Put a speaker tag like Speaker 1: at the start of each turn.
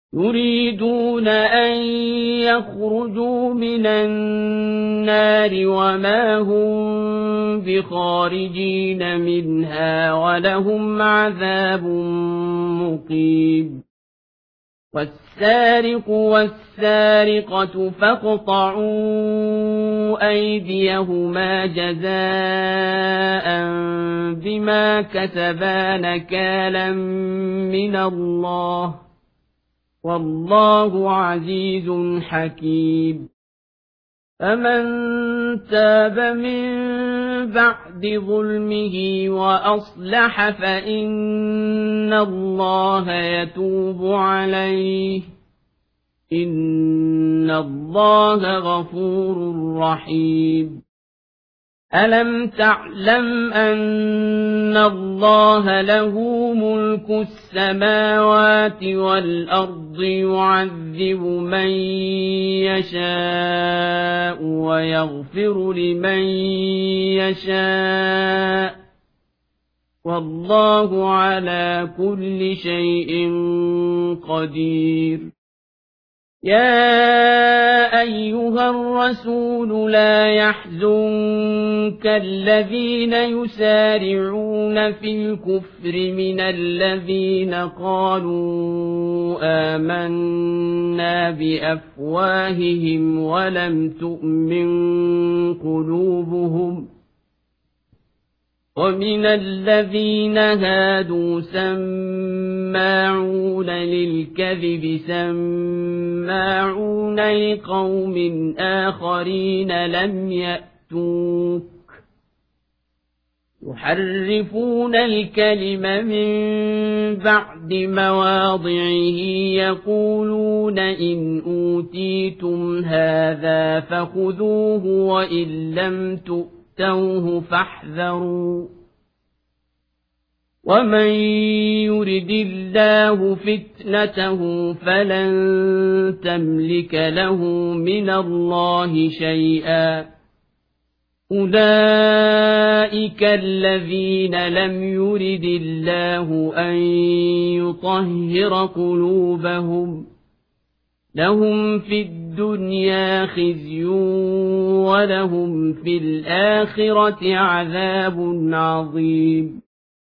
Speaker 1: يريدون أن يخرجوا من النار وما هم بخارجين منها ولهم عذاب مقيم والسارق والسارقة فاقطعوا أيديهما جزاء بما كسبا نكالا من الله والله عزيز حكيم فمن تاب من بعد ظلمه وأصلح فإن الله يتوب عليه إن الله غفور رحيم ألم تعلم أن الله له ملك السماوات والأرض يعذب من يشاء ويغفر لمن يشاء والله على كل شيء قدير يا أيها الرسول لا يحزنك الذين يسارعون في الكفر من الذين قالوا آمنا بأفواههم ولم تؤمن قلوبهم ومن الذين هادوا سماعون للكذب سماعون لقوم آخرين لم يأتوك يحرفون الكلم من بعد مواضعه يقولون إن أوتيتم هذا فخذوه وإن لم تؤتوه فاحذروا ومن يرد الله فتنته فلن تملك له من الله شيئا أولئك الذين لم يرد الله أن يطهر قلوبهم لهم في الدنيا خزي ولهم في الآخرة عذاب عظيم